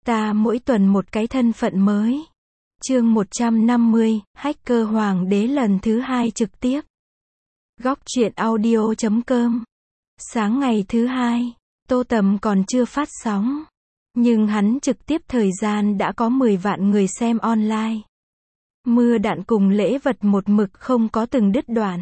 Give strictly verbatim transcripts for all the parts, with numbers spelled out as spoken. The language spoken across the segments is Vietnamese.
Ta mỗi tuần một cái thân phận mới. Chương một trăm năm mươi, Hacker Hoàng đế lần thứ hai trực tiếp. Góc truyện audio chấm com. Sáng ngày thứ hai, Tô Tầm còn chưa phát sóng. Nhưng hắn trực tiếp thời gian đã có mười vạn người xem online. Mưa đạn cùng lễ vật một mực không có từng đứt đoạn.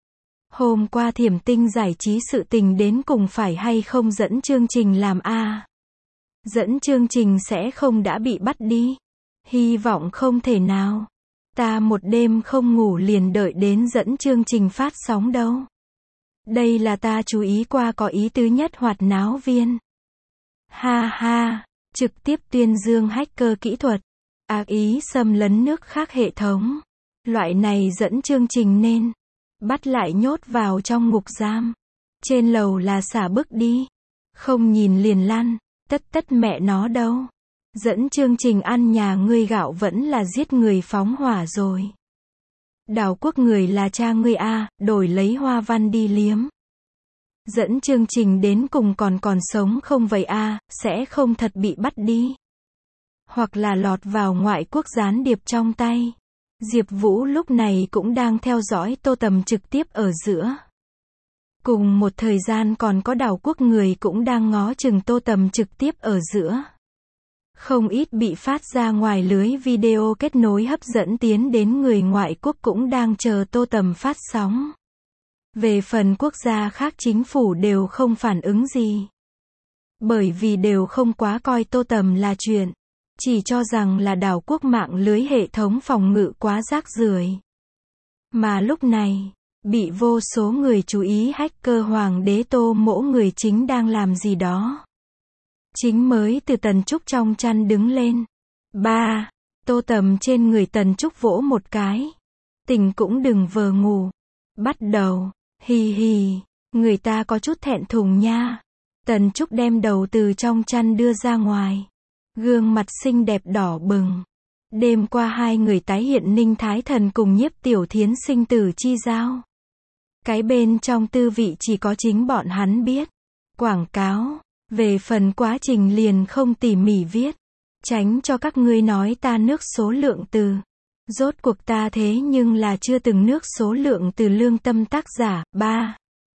Hôm qua Thiểm Tinh giải trí sự tình đến cùng phải hay không dẫn chương trình làm a? Dẫn chương trình sẽ không đã bị bắt đi. Hy vọng không thể nào. Ta một đêm không ngủ liền đợi đến dẫn chương trình phát sóng đâu. Đây là ta chú ý qua có ý tứ nhất hoạt náo viên. Ha ha, trực tiếp tuyên dương hacker kỹ thuật. Ác ý xâm lấn nước khác hệ thống. Loại này dẫn chương trình nên bắt lại nhốt vào trong ngục giam. Trên lầu là xả bức đi. Không nhìn liền lăn. Tất tất mẹ nó đâu. Dẫn chương trình ăn nhà ngươi gạo vẫn là giết người phóng hỏa rồi. Đảo quốc người là cha ngươi a, đổi lấy hoa văn đi liếm. Dẫn chương trình đến cùng còn còn sống không vậy a, sẽ không thật bị bắt đi. Hoặc là lọt vào ngoại quốc gián điệp trong tay. Diệp Vũ lúc này cũng đang theo dõi Tô Tầm trực tiếp ở giữa. Cùng một thời gian còn có đảo quốc người cũng đang ngó chừng Tô Tầm trực tiếp ở giữa. Không ít bị phát ra ngoài lưới video kết nối hấp dẫn tiến đến người ngoại quốc cũng đang chờ Tô Tầm phát sóng. Về phần quốc gia khác chính phủ đều không phản ứng gì. Bởi vì đều không quá coi Tô Tầm là chuyện. Chỉ cho rằng là đảo quốc mạng lưới hệ thống phòng ngự quá rác rưởi. Mà lúc này, bị vô số người chú ý hacker Hoàng đế Tô Mỗ người chính đang làm gì đó. Chính mới từ Tần Trúc trong chăn đứng lên. Ba, Tô Tầm trên người Tần Trúc vỗ một cái. Tỉnh cũng đừng vờ ngủ. Bắt đầu, hì hì, người ta có chút thẹn thùng nha. Tần Trúc đem đầu từ trong chăn đưa ra ngoài. Gương mặt xinh đẹp đỏ bừng. Đêm qua hai người tái hiện Ninh Thái Thần cùng Nhiếp Tiểu Thiến sinh tử chi giao. Cái bên trong tư vị chỉ có chính bọn hắn biết. Quảng cáo. Về phần quá trình liền không tỉ mỉ viết. Tránh cho các ngươi nói ta nước số lượng từ. Rốt cuộc ta thế nhưng là chưa từng nước số lượng từ lương tâm tác giả. Ba.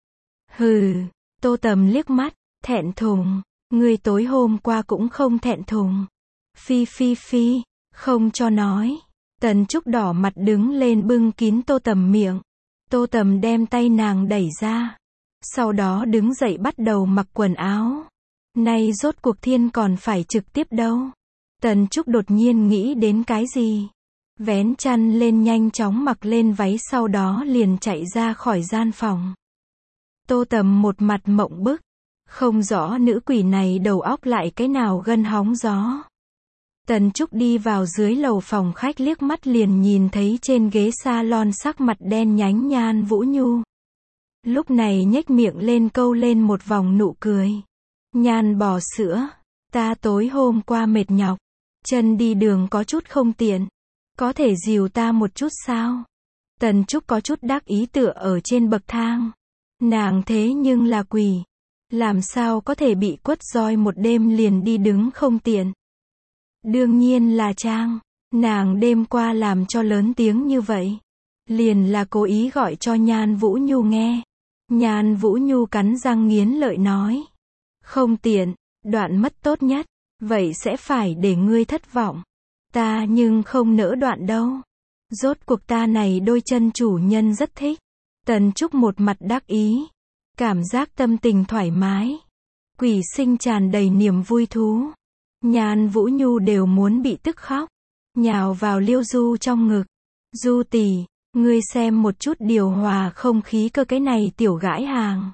Hừ. Tô Tầm liếc mắt. Thẹn thùng. Ngươi tối hôm qua cũng không thẹn thùng. Phi phi phi. Không cho nói. Tần Trúc đỏ mặt đứng lên bưng kín Tô Tầm miệng. Tô Tầm đem tay nàng đẩy ra. Sau đó đứng dậy bắt đầu mặc quần áo. Nay rốt cuộc thiên còn phải trực tiếp đâu. Tần Trúc đột nhiên nghĩ đến cái gì. Vén chăn lên nhanh chóng mặc lên váy sau đó liền chạy ra khỏi gian phòng. Tô Tầm một mặt mộng bức. Không rõ nữ quỷ này đầu óc lại cái nào gân hóng gió. Tần Trúc đi vào dưới lầu phòng khách liếc mắt liền nhìn thấy trên ghế salon sắc mặt đen nhánh Nhan Vũ Nhu. Lúc này nhếch miệng lên câu lên một vòng nụ cười. Nhan bò sữa, ta tối hôm qua mệt nhọc, chân đi đường có chút không tiện, có thể dìu ta một chút sao? Tần Trúc có chút đắc ý tựa ở trên bậc thang. Nàng thế nhưng là quỷ, làm sao có thể bị quất roi một đêm liền đi đứng không tiện? Đương nhiên là trang, nàng đêm qua làm cho lớn tiếng như vậy, liền là cố ý gọi cho Nhan Vũ Nhu nghe. Nhan Vũ Nhu cắn răng nghiến lợi nói. Không tiện, đoạn mất tốt nhất, vậy sẽ phải để ngươi thất vọng. Ta nhưng không nỡ đoạn đâu. Rốt cuộc ta này đôi chân chủ nhân rất thích. Tần Trúc một mặt đắc ý. Cảm giác tâm tình thoải mái. Quỷ sinh tràn đầy niềm vui thú. Nhan Vũ Nhu đều muốn bị tức khóc. Nhào vào Liêu Du trong ngực. Du tỷ, ngươi xem một chút điều hòa không khí cơ cái này tiểu gãi hàng.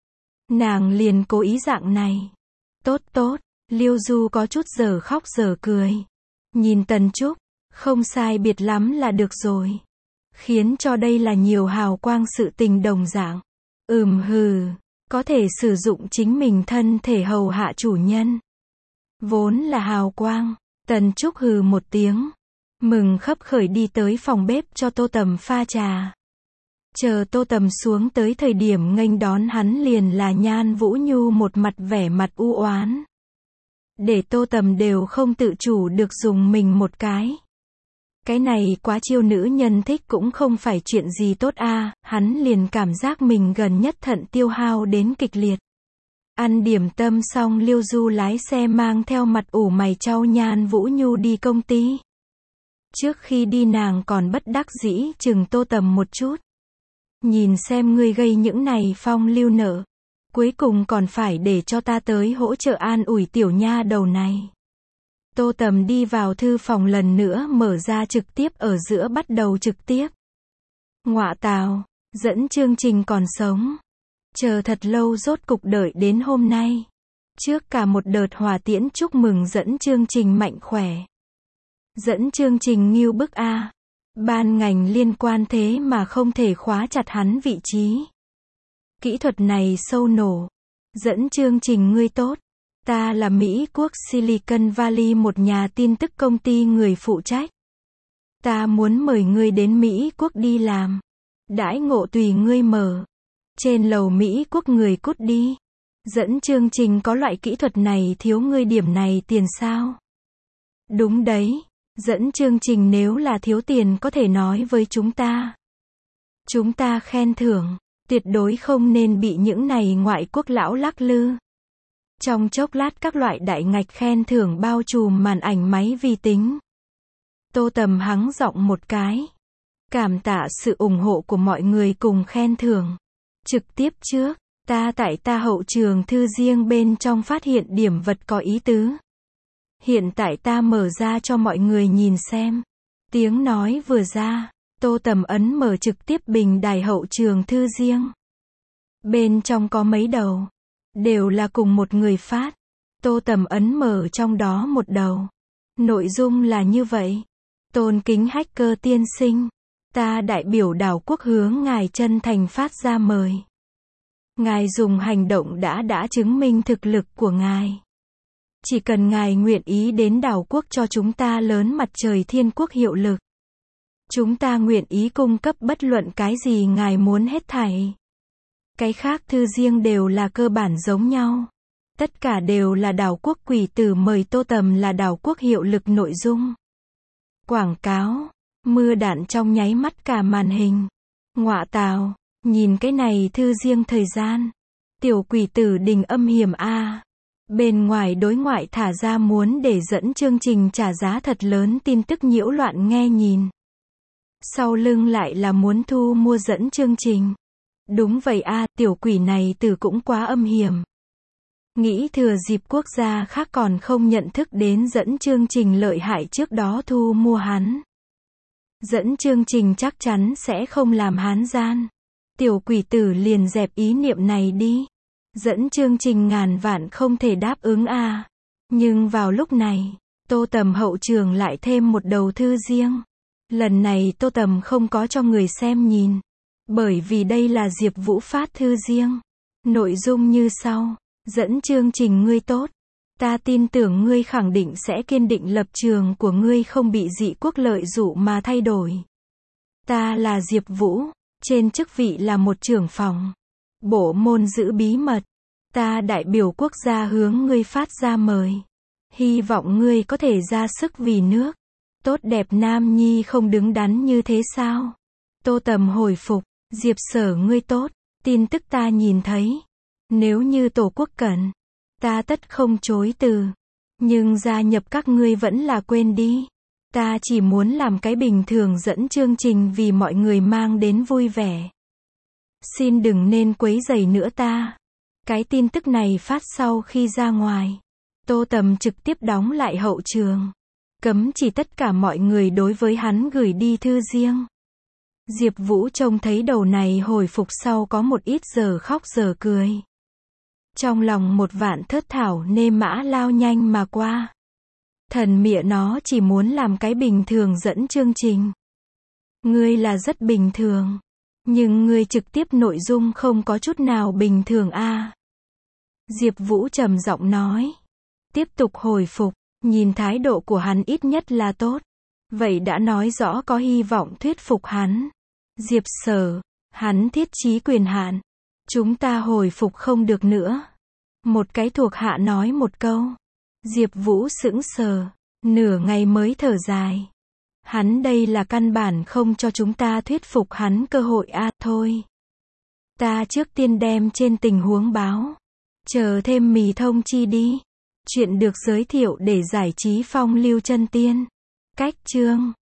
Nàng liền cố ý dạng này. Tốt tốt, Liêu Du có chút giờ khóc giờ cười. Nhìn Tần Trúc, không sai biệt lắm là được rồi. Khiến cho đây là nhiều hào quang sự tình đồng dạng. Ừm hừ, có thể sử dụng chính mình thân thể hầu hạ chủ nhân. Vốn là hào quang, Tần Trúc hừ một tiếng. Mừng khấp khởi đi tới phòng bếp cho Tô Tầm pha trà. Chờ Tô Tầm xuống tới thời điểm nghênh đón hắn liền là Nhan Vũ Nhu một mặt vẻ mặt u oán. để Tô Tầm đều không tự chủ được dùng mình một cái. Cái này quá chiêu nữ nhân thích cũng không phải chuyện gì tốt a, hắn liền cảm giác mình gần nhất thận tiêu hao đến kịch liệt. Ăn điểm tâm xong Liêu Du lái xe mang theo mặt ủ mày chau Nhan Vũ Nhu đi công ty. Trước khi đi nàng còn bất đắc dĩ chừng Tô Tầm một chút. Nhìn xem ngươi gây những này phong lưu nợ. Cuối cùng còn phải để cho ta tới hỗ trợ an ủi tiểu nha đầu này. Tô Tầm đi vào thư phòng lần nữa mở ra trực tiếp ở giữa bắt đầu trực tiếp. Ngọa tào, dẫn chương trình còn sống. Chờ thật lâu rốt cục đợi đến hôm nay. Trước cả một đợt hòa tiễn chúc mừng dẫn chương trình mạnh khỏe. Dẫn chương trình nghiêu bức a. Ban ngành liên quan thế mà không thể khóa chặt hắn vị trí. Kỹ thuật này sâu nổ. Dẫn chương trình ngươi tốt. Ta là Mỹ Quốc Silicon Valley một nhà tin tức công ty người phụ trách. Ta muốn mời ngươi đến Mỹ Quốc đi làm. Đãi ngộ tùy ngươi mở. Trên lầu Mỹ Quốc người cút đi. Dẫn chương trình có loại kỹ thuật này thiếu ngươi điểm này tiền sao? Đúng đấy. Dẫn chương trình nếu là thiếu tiền có thể nói với chúng ta. Chúng ta khen thưởng. Tuyệt đối không nên bị những này ngoại quốc lão lắc lư. Trong chốc lát các loại đại ngạch khen thưởng bao trùm màn ảnh máy vi tính. Tô Tầm hắng giọng một cái. Cảm tạ sự ủng hộ của mọi người cùng khen thưởng. Trực tiếp trước, ta tại ta hậu trường thư riêng bên trong phát hiện điểm vật có ý tứ. Hiện tại ta mở ra cho mọi người nhìn xem. Tiếng nói vừa ra, Tô Tầm ấn mở trực tiếp bình đài hậu trường thư riêng. Bên trong có mấy đầu. Đều là cùng một người phát. Tô Tầm ấn mở trong đó một đầu. Nội dung là như vậy. Tôn kính hacker tiên sinh. Ta đại biểu đảo quốc hướng ngài chân thành phát ra mời. Ngài dùng hành động đã đã chứng minh thực lực của ngài. Chỉ cần ngài nguyện ý đến đảo quốc cho chúng ta lớn mặt trời thiên quốc hiệu lực. Chúng ta nguyện ý cung cấp bất luận cái gì ngài muốn hết thảy. Cái khác thư riêng đều là cơ bản giống nhau. Tất cả đều là đảo quốc quỷ tử mời Tô Tầm là đảo quốc hiệu lực nội dung. Quảng cáo. Mưa đạn trong nháy mắt cả màn hình. Ngọa tào. Nhìn cái này thư riêng thời gian. Tiểu quỷ tử đình âm hiểm a. Bên ngoài đối ngoại thả ra muốn để dẫn chương trình trả giá thật lớn tin tức nhiễu loạn nghe nhìn. Sau lưng lại là muốn thu mua dẫn chương trình. Đúng vậy a, tiểu quỷ này tử cũng quá âm hiểm. Nghĩ thừa dịp quốc gia khác còn không nhận thức đến dẫn chương trình lợi hại trước đó thu mua hắn. Dẫn chương trình chắc chắn sẽ không làm hắn gian. Tiểu quỷ tử liền dẹp ý niệm này đi. Dẫn chương trình ngàn vạn không thể đáp ứng a. Nhưng vào lúc này, Tô Tầm hậu trường lại thêm một đầu thư riêng. Lần này Tô Tầm không có cho người xem nhìn. Bởi vì đây là Diệp Vũ phát thư riêng. Nội dung như sau. Dẫn chương trình ngươi tốt. Ta tin tưởng ngươi khẳng định sẽ kiên định lập trường của ngươi không bị dị quốc lợi dụ mà thay đổi. Ta là Diệp Vũ. Trên chức vị là một trưởng phòng. Bộ môn giữ bí mật. Ta đại biểu quốc gia hướng ngươi phát ra mời. Hy vọng ngươi có thể ra sức vì nước. Tốt đẹp nam nhi không đứng đắn như thế sao? Tô Tầm hồi phục. Diệp Sở ngươi tốt. Tin tức ta nhìn thấy. Nếu như tổ quốc cần. Ta tất không chối từ. Nhưng gia nhập các ngươi vẫn là quên đi. Ta chỉ muốn làm cái bình thường dẫn chương trình vì mọi người mang đến vui vẻ. Xin đừng nên quấy rầy nữa ta. Cái tin tức này phát sau khi ra ngoài. Tô Tầm trực tiếp đóng lại hậu trường. Cấm chỉ tất cả mọi người đối với hắn gửi đi thư riêng. Diệp Vũ trông thấy đầu này hồi phục sau có một ít giờ khóc giờ cười. Trong lòng một vạn thớt thảo nê mã lao nhanh mà qua. Thần mẹ nó chỉ muốn làm cái bình thường dẫn chương trình. Ngươi là rất bình thường. Nhưng ngươi trực tiếp nội dung không có chút nào bình thường a. Diệp Vũ trầm giọng nói. Tiếp tục hồi phục. Nhìn thái độ của hắn ít nhất là tốt. Vậy đã nói rõ có hy vọng thuyết phục hắn. Diệp Sở. Hắn thiết trí quyền hạn. Chúng ta hồi phục không được nữa. Một cái thuộc hạ nói một câu. Diệp Vũ sững sờ, nửa ngày mới thở dài. Hắn đây là căn bản không cho chúng ta thuyết phục hắn cơ hội a, thôi. Ta trước tiên đem trên tình huống báo. Chờ thêm mì thông chi đi. Chuyện được giới thiệu để giải trí phong lưu chân tiên. Cách chương